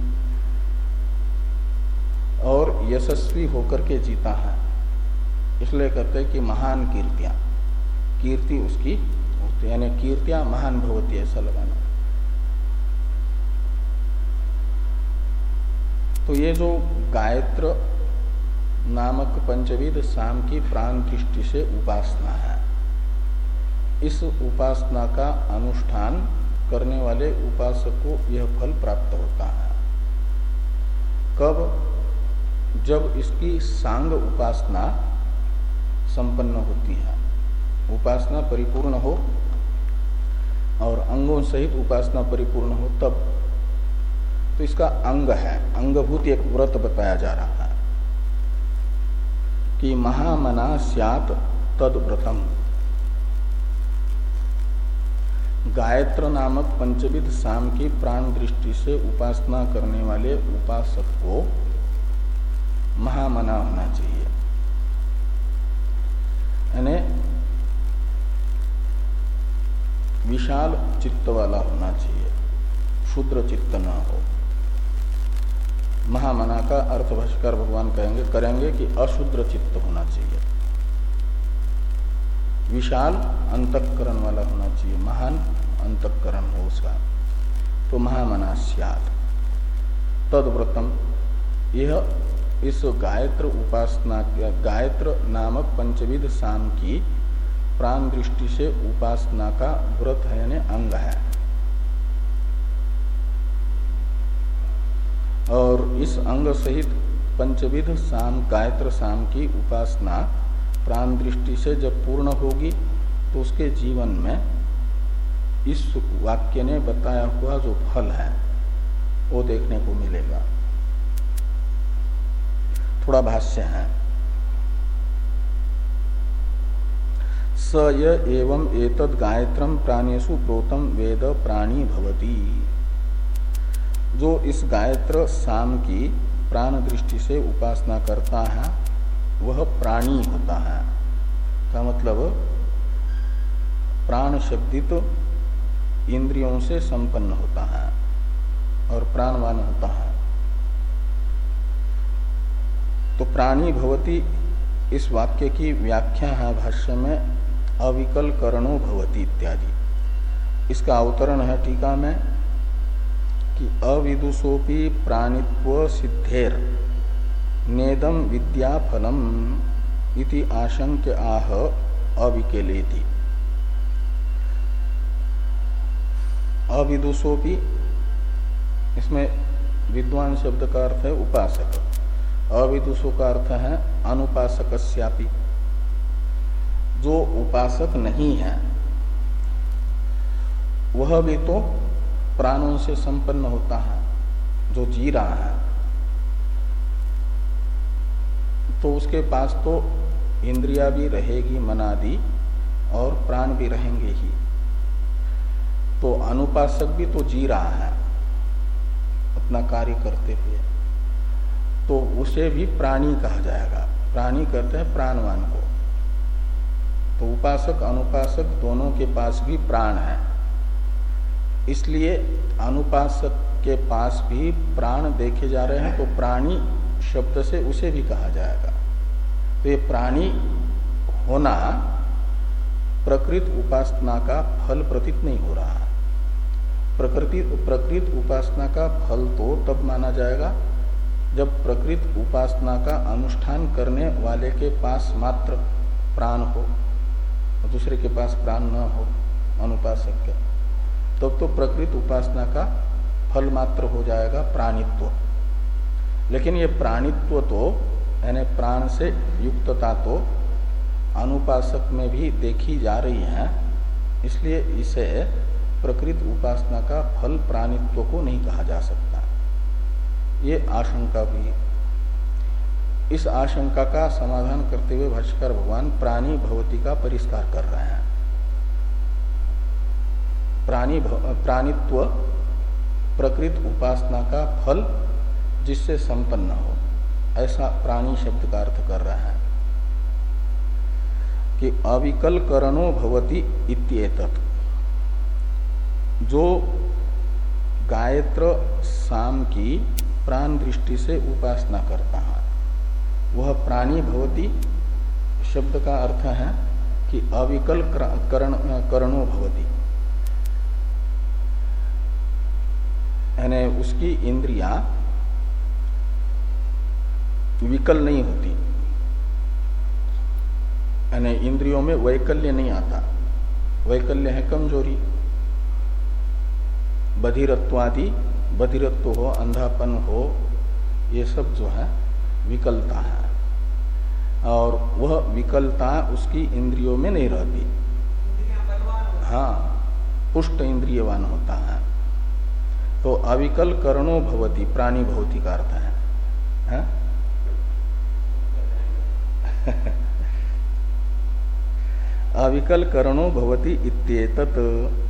और यशस्वी होकर के जीता है, इसलिए कहते हैं कि महान कीर्तियां, कीर्ति उसकी होती, यानी कीर्तियां महान भवती, ऐसा लगाना। तो ये जो गायत्र नामक पंचविध साम की प्राण दृष्टि से उपासना है, इस उपासना का अनुष्ठान करने वाले उपासक को यह फल प्राप्त होता है। कब? जब इसकी सांग उपासना संपन्न होती है, उपासना परिपूर्ण हो और अंगों सहित उपासना परिपूर्ण हो तब। तो इसका अंग है, अंगभूत एक व्रत बताया जा रहा है कि महामना स्यात् तद व्रतम। गायत्र नामक पंचविध साम की प्राण दृष्टि से उपासना करने वाले उपासक को महामना होना चाहिए, यानी विशाल चित्त वाला होना चाहिए, क्षुद्र चित्त न हो। महामना का अर्थ भाष्यकार भगवान कहेंगे करेंगे कि अशुद्र चित्त होना चाहिए, विशाल अंतःकरण वाला होना चाहिए, महान अंतःकरण हो उसका, तो महामना स्यात् तद व्रतम। यह इस गायत्र उपासना, गायत्र नामक पंचविध साम की प्राण दृष्टि से उपासना का व्रत है, यानी अंग है। और इस अंग सहित पंचविध साम, गायत्र साम की उपासना प्राण दृष्टि से जब पूर्ण होगी तो उसके जीवन में इस वाक्य ने बताया हुआ जो फल है वो देखने को मिलेगा। थोड़ा भाष्य है। स य एवं एतद् गायत्रम प्राणेषु प्रोतम वेद प्राणी भवति। जो इस गायत्र साम की प्राण दृष्टि से उपासना करता है वह प्राणी होता है। का मतलब प्राण शब्दित तो इंद्रियों से संपन्न होता है और प्राणवान होता है। तो प्राणी भवति इस वाक्य की व्याख्या है भाष्य में अविकल करणो भवति इत्यादि। इसका अवतरण है टीका में कि अविदुषोपि प्राणित्व सिद्धेर नेदम विद्या फलम इति आशंक्य आह अविकेलेति। अविदुषोपि इसमें विद्वान शब्द का अर्थ है उपासक, अविदुषो का अर्थ है अनुपासकस्यापि। जो उपासक नहीं है वह भी तो प्राणों से संपन्न होता है, जो जी रहा है तो उसके पास तो इंद्रिया भी रहेगी मनादि और प्राण भी रहेंगे ही। तो अनुपासक भी तो जी रहा है अपना कार्य करते हुए, तो उसे भी प्राणी कहा जाएगा। प्राणी कहते हैं प्राणवान को। तो उपासक अनुपासक दोनों के पास भी प्राण है, इसलिए अनुपासक के पास भी प्राण देखे जा रहे हैं। तो प्राणी शब्द से उसे भी कहा जाएगा। तो ये प्राणी होना प्रकृत उपासना का फल प्रतीत नहीं हो रहा। प्रकृति प्रकृत उपासना का फल तो तब माना जाएगा जब प्रकृत उपासना का अनुष्ठान करने वाले के पास मात्र प्राण हो, दूसरे के पास प्राण न हो, अनुपासक के, तब तो, तो प्रकृत उपासना का फल मात्र हो जाएगा प्राणित्व। लेकिन ये प्राणित्व तो यानी प्राण से युक्तता तो अनुपासक में भी देखी जा रही है, इसलिए इसे प्रकृत उपासना का फल प्राणित्व को नहीं कहा जा सकता। ये आशंका हुई। इस आशंका का समाधान करते हुए भाष्यकार भगवान प्राणी भवती का परिष्कार कर रहे हैं। प्राणी प्राणित्व प्रकृत उपासना का फल जिससे संपन्न हो, ऐसा प्राणी शब्द का अर्थ कर रहे हैं कि अविकल करणो भवति इत्येतत्। जो गायत्र साम की प्राण दृष्टि से उपासना करता है वह प्राणी भवति शब्द का अर्थ है कि अविकल करण करणो भवति, यानी उसकी इंद्रियां विकल नहीं होती, यानी इंद्रियों में वैकल्य नहीं आता। वैकल्य है कमजोरी, बधिरत्वादि, बधिरत्व हो, अंधापन हो, ये सब जो है विकलता है, और वह विकलता उसकी इंद्रियों में नहीं रहती। हाँ, पुष्ट इंद्रियवान होता है। तो अविकल करणो भवति प्राणी भवति का अर्थ है, है? अविकल करणो भवति इत्येतत्।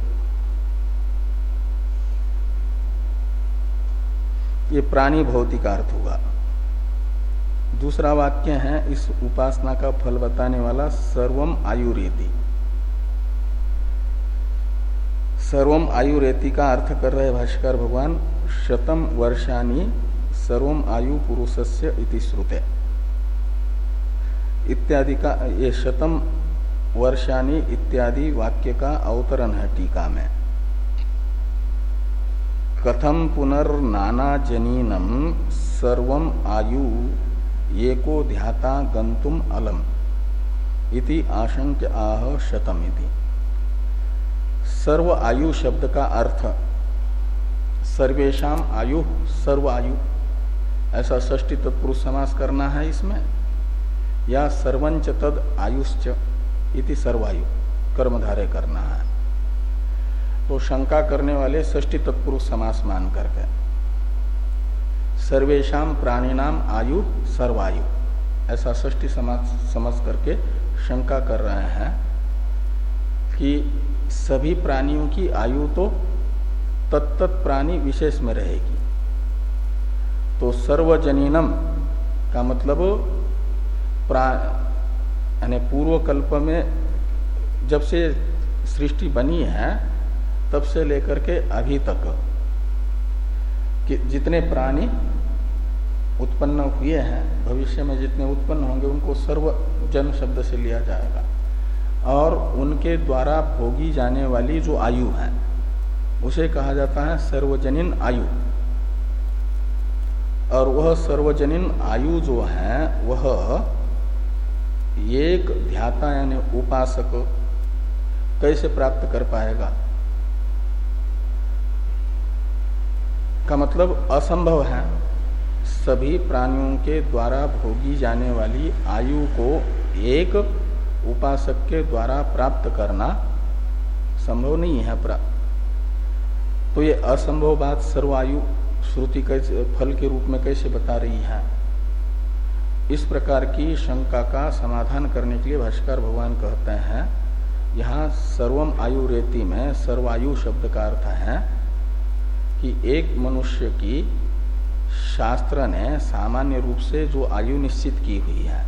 ये प्राणी भवति का अर्थ होगा। दूसरा वाक्य है इस उपासना का फल बताने वाला, सर्वम आयुरेति। सर्वम आयुरेति का अर्थ कर रहे भाष्यकार भगवान, शतम वर्षानि सर्वम आयु पुरुषस्य इति श्रुते इत्यादि का। ये शतम वर्षानि इत्यादि वाक्य का अवतरण है टीका में। कथम पुनर्नाना जनीनम सर्वम आयु एको ध्याता गंतुम अलम इति आशंक आह शतम इति। सर्व आयु शब्द का अर्थ सर्वेशाम आयु, सर्व आयु, ऐसा षष्ठी तत्पुरुष समास करना है इसमें, या सर्वंच तद आयुश्च इति सर्वायु कर्मधारय करना है। तो शंका करने वाले षष्ठी तत्पुरुष समास मान करके सर्वेशाम प्राणिनाम आयु सर्वायु, ऐसा षष्ठी समास समझ करके शंका कर रहे हैं कि सभी प्राणियों की आयु तो तत्त प्राणी विशेष में रहेगी। तो सर्वजनीनम का मतलब यानी पूर्व कल्प में जब से सृष्टि बनी है तब से लेकर के अभी तक कि जितने प्राणी उत्पन्न हुए हैं, भविष्य में जितने उत्पन्न होंगे उनको सर्वजन शब्द से लिया जाएगा, और उनके द्वारा भोगी जाने वाली जो आयु है उसे कहा जाता है सर्वजनीन आयु। और वह सर्वजनीन आयु जो है वह एक ध्याता यानी उपासक कैसे प्राप्त कर पाएगा, का मतलब असंभव है। सभी प्राणियों के द्वारा भोगी जाने वाली आयु को एक उपासक के द्वारा प्राप्त करना संभव नहीं है। तो ये असंभव बात सर्वायु श्रुति कैसे फल के रूप में कैसे बता रही है? इस प्रकार की शंका का समाधान करने के लिए भाष्यकार भगवान कहते हैं, यहाँ सर्वम आयु रेति में सर्वायु शब्द का अर्थ है कि एक मनुष्य की शास्त्र ने सामान्य रूप से जो आयु निश्चित की हुई है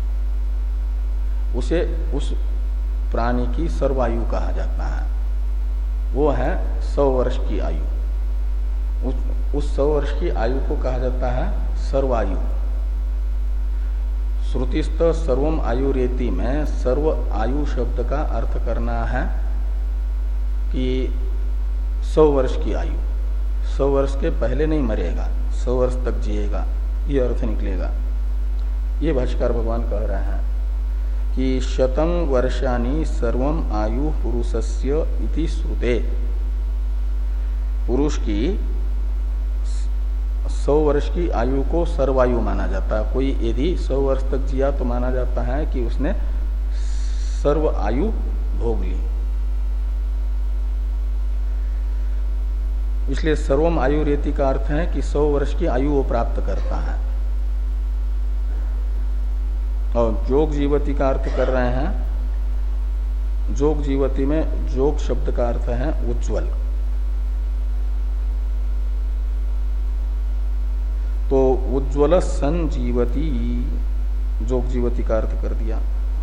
उसे उस प्राणी की सर्वायु कहा जाता है। वो है सौ वर्ष की आयु। उस, उस सौ वर्ष की आयु को कहा जाता है सर्वायु। श्रुतिस्थ सर्वम आयुरेति में सर्व आयु शब्द का अर्थ करना है कि सौ वर्ष की आयु, सौ वर्ष के पहले नहीं मरेगा, सौ वर्ष तक जिएगा, ये अर्थ निकलेगा। ये भाष्यकार भगवान कह रहे हैं कि शतं वर्षाणि सर्वम आयु पुरुषस्य इति श्रुते। पुरुष की सौ वर्ष की आयु को सर्वायु माना जाता है। कोई यदि सौ वर्ष तक जिया तो माना जाता है कि उसने सर्व आयु भोग ली। इसलिए सर्वम आयुरेति का अर्थ है कि सौ वर्ष की आयु वो प्राप्त करता है। और जोग जीवती का अर्थ कर रहे हैं, जोग जीवती में जोग शब्द का अर्थ है उज्ज्वल। तो उज्ज्वल संजीवती जोग जीवती का अर्थ कर दिया।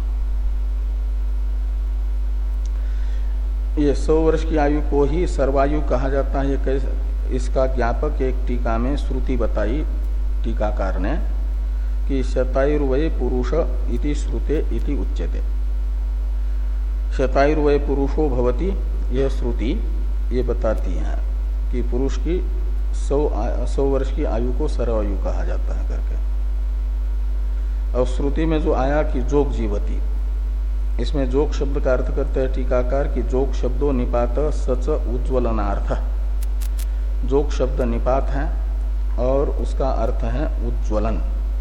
ये सौ वर्ष की आयु को ही सर्वायु कहा जाता है। ये कैसे, इसका ज्ञापक एक टीका में श्रुति बताई टीकाकार ने कि शतायुर्वय पुरुष इति श्रुते इति उच्यते। शतायुर्वय पुरुषो भवति, यह श्रुति ये बताती है कि पुरुष की सौ सौ वर्ष की आयु को सर्वायु कहा जाता है करके। और श्रुति में जो आया कि जोग जीवती, इसमें जोग शब्द का अर्थ करते हैं टीकाकार कि जोग शब्दों निपात सच उज्ज्वलनार्थ। जोग शब्द निपात है और उसका अर्थ है उज्ज्वलन।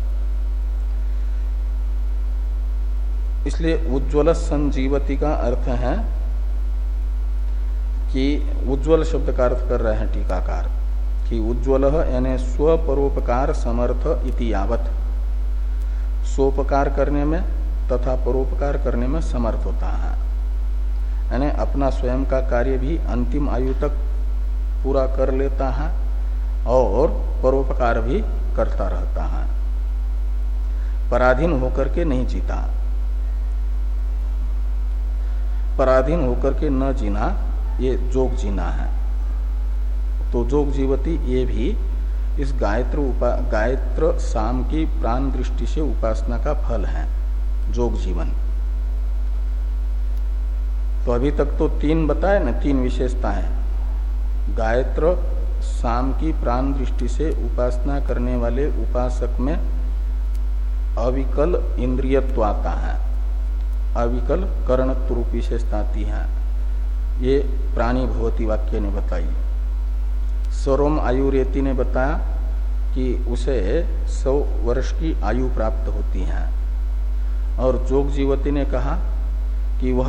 इसलिए उज्ज्वल संजीवती का अर्थ है कि उज्ज्वल शब्द का अर्थ कर रहे हैं टीकाकार कि उज्ज्वल यानी स्वपरोपकार समर्थ इति यावत, स्वोपकार करने में तथा परोपकार करने में समर्थ होता है। यानी अपना स्वयं का कार्य भी अंतिम आयु तक पूरा कर लेता है और परोपकार भी करता रहता है, पराधीन होकर के नहीं जीता। पराधीन होकर के न जीना ये जोग जीना है। तो जोग जीवती ये भी इस गायत्र उपा गायत्र साम की प्राण दृष्टि से उपासना का फल है, जोग जीवन। तो अभी तक तो तीन बताए ना, तीन विशेषताएं। गायत्र साम की प्राण दृष्टि से उपासना करने वाले उपासक में अविकल इंद्रियत्व आता है, अविकल करणत्व रूप विशेषता आती है। ये प्राणी भवती वाक्य ने बताई। सर्वम आयुरेति ने बताया कि उसे सौ वर्ष की आयु प्राप्त होती है। और जोग जीवती ने कहा कि वह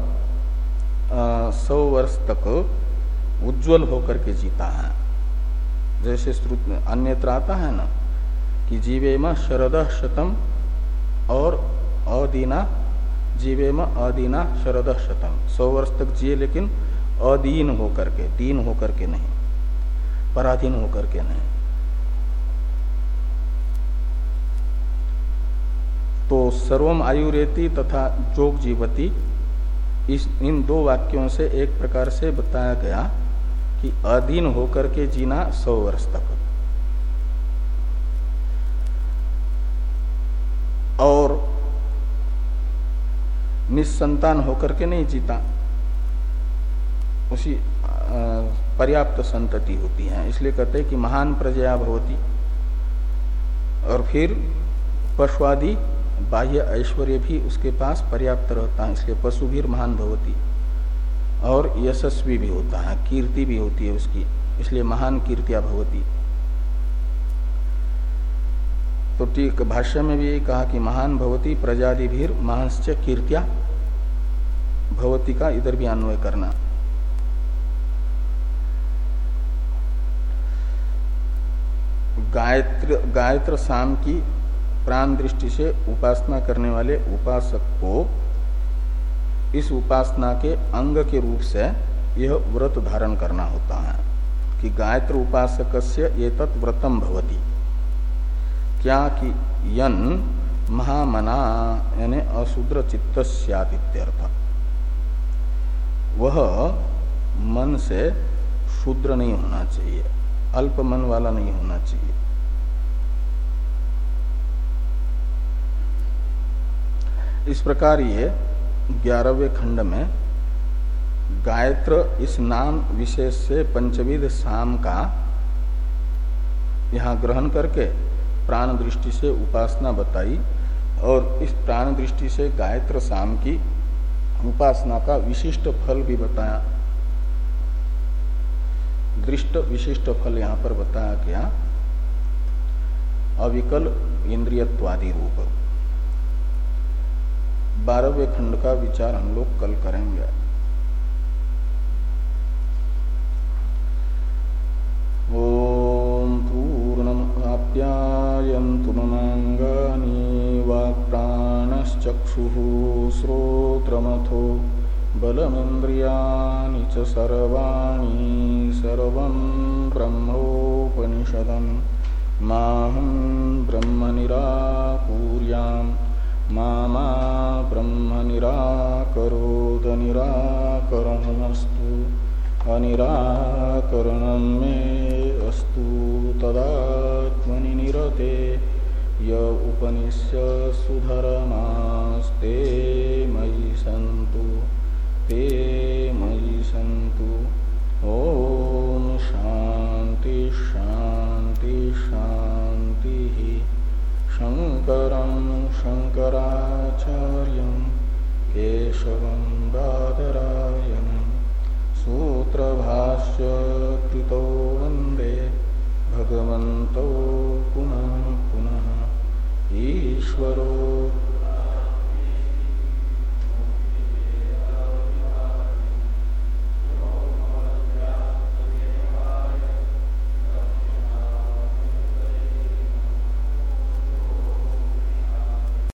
सौ वर्ष तक उज्ज्वल होकर के जीता है। जैसे अन्यत्र आता है ना कि जीवेम शरद शतम और अदीना, जीवेम अदीना शरद शतम, सौ वर्ष तक जिए लेकिन अदीन होकर के, दीन होकर के नहीं, पराधीन होकर के नहीं। तो सर्वम आयुरेति तथा जोग जीवती, इस इन दो वाक्यों से एक प्रकार से बताया गया कि अधीन होकर के जीना सौ वर्ष तक, और निसंतान होकर के नहीं जीता, उसी पर्याप्त संतति होती है। इसलिए कहते हैं कि महान प्रजया भवती। और फिर पशुआदि बाह्य ऐश्वर्य भी उसके पास पर्याप्त रहता है, इसलिए पशुभीर महान भवती। और यशस्वी भी होता है, कीर्ति भी होती है उसकी, इसलिए महान कीर्तिया भवती। तो ठीक भाष्य में भी यही कहा कि महान भवती प्रजादिभीर महांश्च कीर्त्या भवती का इधर भी अन्वय करना। गायत्र गायत्र साम की प्राण दृष्टि से उपासना करने वाले उपासक को इस उपासना के अंग के रूप से यह व्रत धारण करना होता है कि गायत्र उपासकस्य एतत् व्रतम भवति। क्या कि यन महामना यानी अशूद्र चित्त स्यात् इत्यर्थ, वह मन से शूद्र नहीं होना चाहिए, अल्प मन वाला नहीं होना चाहिए। इस प्रकार ये ग्यारहवें खंड में गायत्र इस नाम विशेष से पंचविध साम का यहाँ ग्रहण करके प्राण दृष्टि से उपासना बताई और इस प्राण दृष्टि से गायत्र साम की उपासना का विशिष्ट फल भी बताया। दृष्ट विशिष्ट फल यहाँ पर बताया गया अविकल इंद्रियत्वादि रूप। बारहवें खंड का विचार हम लोग कल करेंगे। ओम पूर्णमाप्यायन्तु ममांगानि वाक्प्राणश्चक्षुः श्रोत्रमथो बलमिन्द्रियाणि च सर्वाणि सर्वं ब्रह्मोपनिषदं माहं ब्रह्म निराकुर्यां मा मा ब्रह्म निराकरोद निराकरणमस्तु अनिराकरणं मे अस्तु तदात्मनि निरते य उपनिष्यसु धर्मास्ते मयि सन्तु ते मयि सन्तु। ओम शांति शांति शांति। शंकरं शंकराचार्यं केशवं बादरायणं सूत्रभाष्य कृतो वन्दे भगवन्तौ पुनः पुनः ईश्वरो